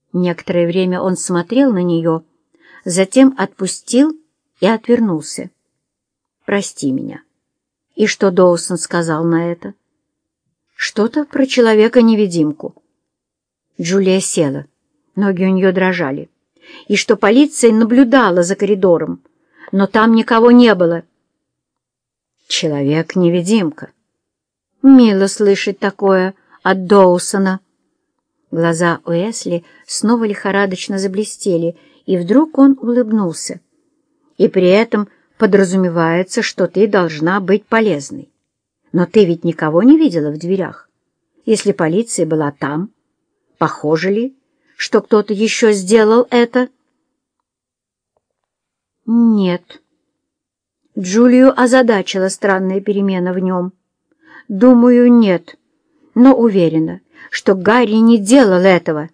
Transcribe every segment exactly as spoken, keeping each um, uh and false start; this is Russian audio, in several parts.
Некоторое время он смотрел на нее, затем отпустил и отвернулся. «Прости меня». И что Доусон сказал на это? Что-то про человека-невидимку. Джулия села, ноги у нее дрожали. И что полиция наблюдала за коридором, но там никого не было. Человек-невидимка. Мило слышать такое от Доусона. Глаза Уэсли снова лихорадочно заблестели, и вдруг он улыбнулся. И при этом подразумевается, что ты должна быть полезной. Но ты ведь никого не видела в дверях. Если полиция была там, похоже ли, что кто-то еще сделал это? Нет. Джулию озадачила странная перемена в нем. Думаю, нет, но уверена, что Гарри не делал этого.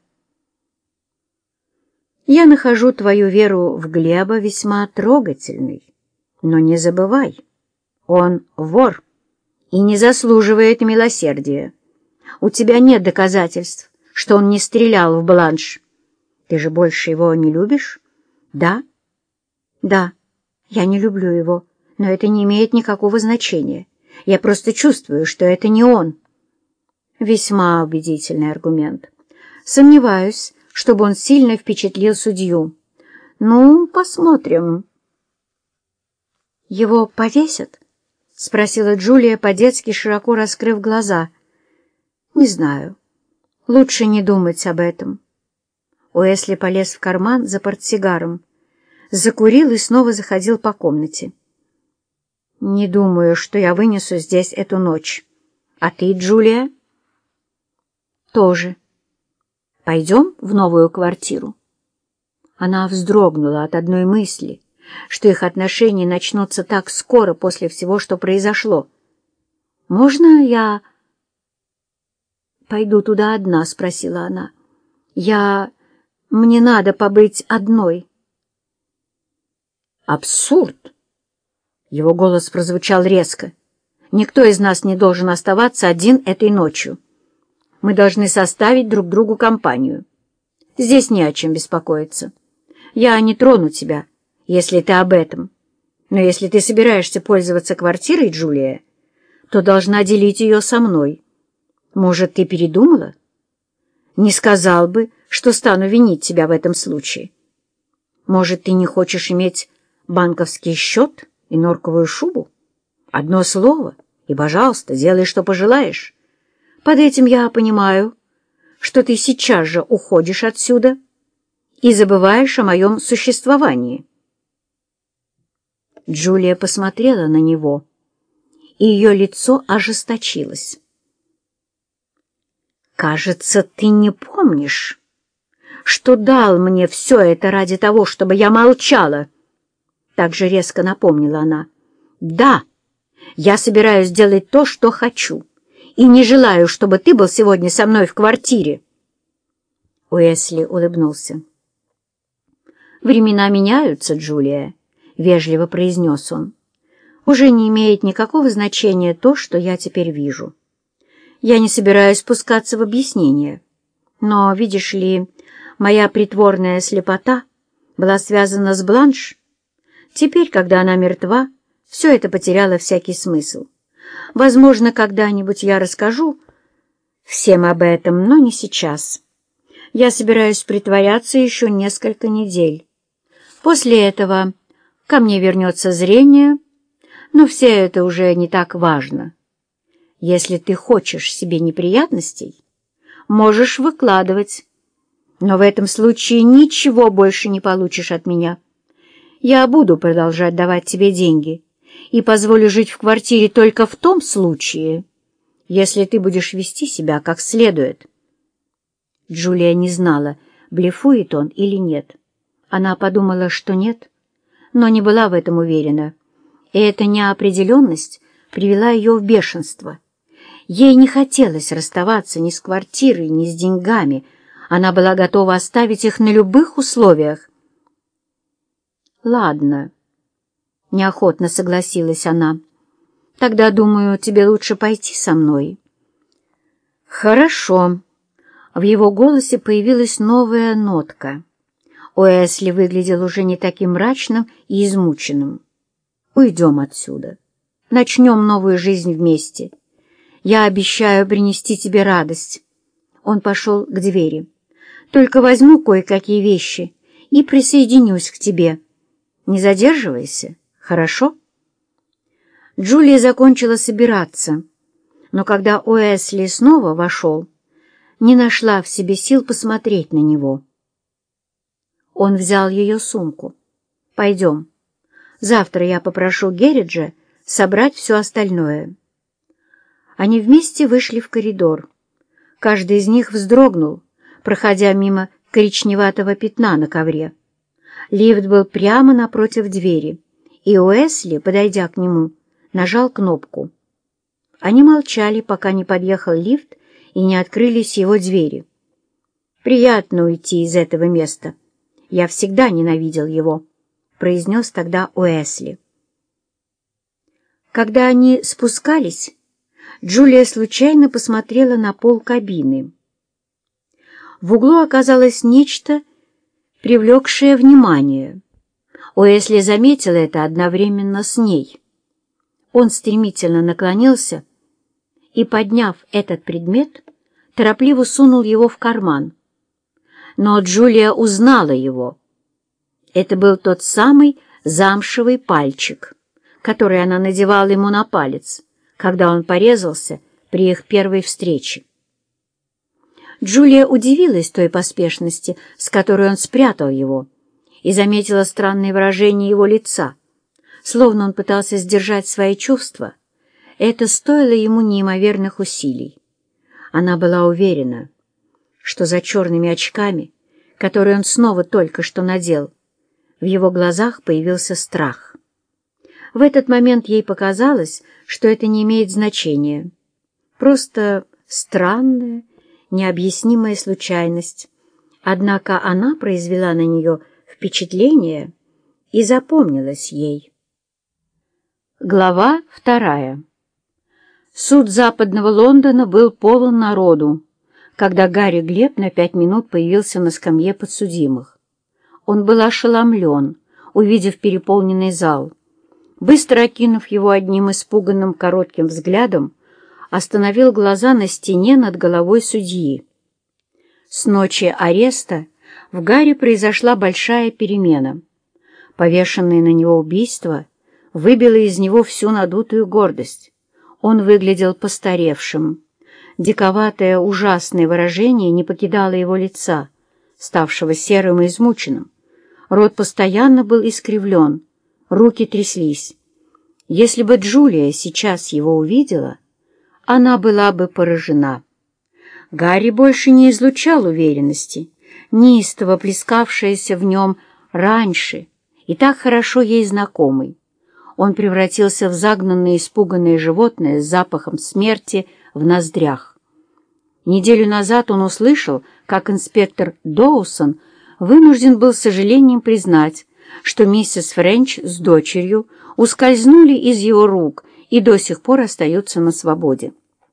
Я нахожу твою веру в Глеба весьма трогательной, но не забывай, он вор и не заслуживает милосердия. У тебя нет доказательств, что он не стрелял в Бланш. Ты же больше его не любишь? Да? Да, я не люблю его, но это не имеет никакого значения. Я просто чувствую, что это не он. Весьма убедительный аргумент. Сомневаюсь, чтобы он сильно впечатлил судью. Ну, посмотрим. Его повесят? — спросила Джулия, по-детски широко раскрыв глаза. «Не знаю. Лучше не думать об этом». Уэсли полез в карман за портсигаром, закурил и снова заходил по комнате. «Не думаю, что я вынесу здесь эту ночь. А ты, Джулия?» «Тоже. Пойдем в новую квартиру?» Она вздрогнула от одной мысли, что их отношения начнутся так скоро после всего, что произошло. «Можно я пойду туда одна?» — спросила она. «Я... Мне надо побыть одной». «Абсурд!» — его голос прозвучал резко. «Никто из нас не должен оставаться один этой ночью. Мы должны составить друг другу компанию. Здесь не о чем беспокоиться. Я не трону тебя, если ты об этом. Но если ты собираешься пользоваться квартирой, Джулия, то должна делить ее со мной. Может, ты передумала? Не сказал бы, что стану винить тебя в этом случае. Может, ты не хочешь иметь банковский счет и норковую шубу? Одно слово, и, пожалуйста, делай, что пожелаешь. Под этим я понимаю, что ты сейчас же уходишь отсюда и забываешь о моем существовании». Джулия посмотрела на него, и ее лицо ожесточилось. «Кажется, ты не помнишь, что дал мне все это ради того, чтобы я молчала?» Так же резко напомнила она. «Да, я собираюсь делать то, что хочу, и не желаю, чтобы ты был сегодня со мной в квартире». Уэсли улыбнулся. «Времена меняются, Джулия», — вежливо произнес он. «Уже не имеет никакого значения то, что я теперь вижу. Я не собираюсь спускаться в объяснения, но, видишь ли, моя притворная слепота была связана с Бланш. Теперь, когда она мертва, все это потеряло всякий смысл. Возможно, когда-нибудь я расскажу всем об этом, но не сейчас. Я собираюсь притворяться еще несколько недель. После этого ко мне вернется зрение, но все это уже не так важно. Если ты хочешь себе неприятностей, можешь выкладывать, но в этом случае ничего больше не получишь от меня. Я буду продолжать давать тебе деньги и позволю жить в квартире только в том случае, если ты будешь вести себя как следует». Джулия не знала, блефует он или нет. Она подумала, что нет, но не была в этом уверена, и эта неопределенность привела ее в бешенство. Ей не хотелось расставаться ни с квартирой, ни с деньгами. Она была готова оставить их на любых условиях. «Ладно», — неохотно согласилась она, — «тогда, думаю, тебе лучше пойти со мной». «Хорошо. В его голосе появилась новая нотка. Уэсли выглядел уже не таким мрачным и измученным. «Уйдем отсюда. Начнем новую жизнь вместе. Я обещаю принести тебе радость». Он пошел к двери. «Только возьму кое-какие вещи и присоединюсь к тебе. Не задерживайся, хорошо?» Джулия закончила собираться, но когда Уэсли снова вошел, не нашла в себе сил посмотреть на него. Он взял ее сумку. «Пойдем. Завтра я попрошу Герриджа собрать все остальное». Они вместе вышли в коридор. Каждый из них вздрогнул, проходя мимо коричневатого пятна на ковре. Лифт был прямо напротив двери, и Уэсли, подойдя к нему, нажал кнопку. Они молчали, пока не подъехал лифт и не открылись его двери. «Приятно уйти из этого места. Я всегда ненавидел его», — произнес тогда Уэсли. Когда они спускались, Джулия случайно посмотрела на пол кабины. В углу оказалось нечто, привлекшее внимание. Уэсли заметил это одновременно с ней. Он стремительно наклонился и, подняв этот предмет, торопливо сунул его в карман. Но Джулия узнала его. Это был тот самый замшевый пальчик, который она надевала ему на палец, когда он порезался при их первой встрече. Джулия удивилась той поспешности, с которой он спрятал его, и заметила странное выражение его лица, словно он пытался сдержать свои чувства. Это стоило ему неимоверных усилий. Она была уверена, что за черными очками, которые он снова только что надел, в его глазах появился страх. В этот момент ей показалось, что это не имеет значения. Просто странная, необъяснимая случайность. Однако она произвела на нее впечатление и запомнилась ей. Глава вторая. Суд западного Лондона был полон народу, когда Гарри Глеб на пять минут появился на скамье подсудимых. Он был ошеломлен, увидев переполненный зал. Быстро окинув его одним испуганным коротким взглядом, остановил глаза на стене над головой судьи. С ночи ареста в Гарри произошла большая перемена. Повешенное на него убийство выбило из него всю надутую гордость. Он выглядел постаревшим. Диковатое, ужасное выражение не покидало его лица, ставшего серым и измученным. Рот постоянно был искривлен, руки тряслись. Если бы Джулия сейчас его увидела, она была бы поражена. Гарри больше не излучал уверенности, неистово плескавшаяся в нем раньше и так хорошо ей знакомый. Он превратился в загнанное испуганное животное с запахом смерти в ноздрях. Неделю назад он услышал, как инспектор Доусон вынужден был с сожалением признать, что миссис Френч с дочерью ускользнули из его рук и до сих пор остаются на свободе.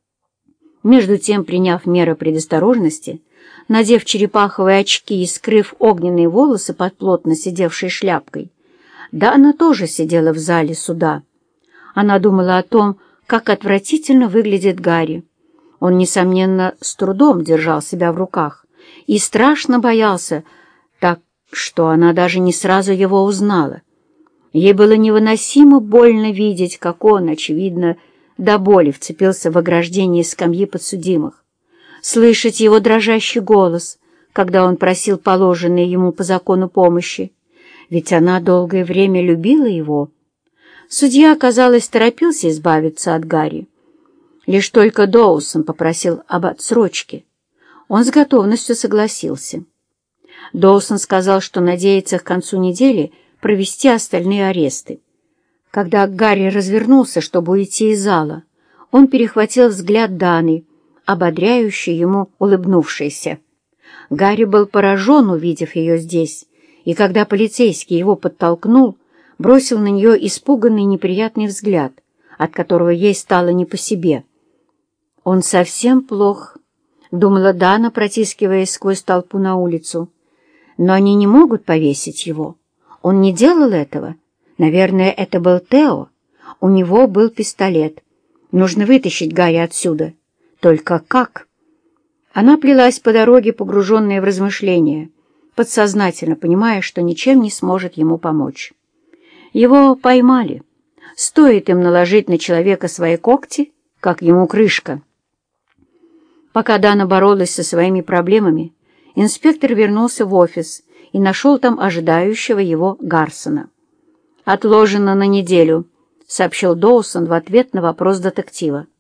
Между тем, приняв меры предосторожности, надев черепаховые очки и скрыв огненные волосы под плотно сидевшей шляпкой, Дана тоже сидела в зале суда. Она думала о том, как отвратительно выглядит Гарри. Он, несомненно, с трудом держал себя в руках и страшно боялся, так что она даже не сразу его узнала. Ей было невыносимо больно видеть, как он, очевидно, до боли вцепился в ограждение скамьи подсудимых, слышать его дрожащий голос, когда он просил положенной ему по закону помощи, ведь она долгое время любила его. Судья, казалось, торопился избавиться от Гарри. Лишь только Доусон попросил об отсрочке. Он с готовностью согласился. Доусон сказал, что надеется к концу недели провести остальные аресты. Когда Гарри развернулся, чтобы уйти из зала, он перехватил взгляд Даны, ободряюще ему улыбнувшейся. Гарри был поражен, увидев ее здесь, и когда полицейский его подтолкнул, бросил на нее испуганный неприятный взгляд, от которого ей стало не по себе. «Он совсем плох», думала Дана, протискиваясь сквозь толпу на улицу. Но они не могут повесить его. Он не делал этого. Наверное, это был Тео. У него был пистолет. Нужно вытащить Гарри отсюда. Только как? Она плелась по дороге, погруженная в размышления, подсознательно понимая, что ничем не сможет ему помочь. Его поймали. Стоит им наложить на человека свои когти, как ему крышка. Пока Дана боролась со своими проблемами, инспектор вернулся в офис и нашел там ожидающего его Гарсона. «Отложено на неделю», — сообщил Доусон в ответ на вопрос детектива.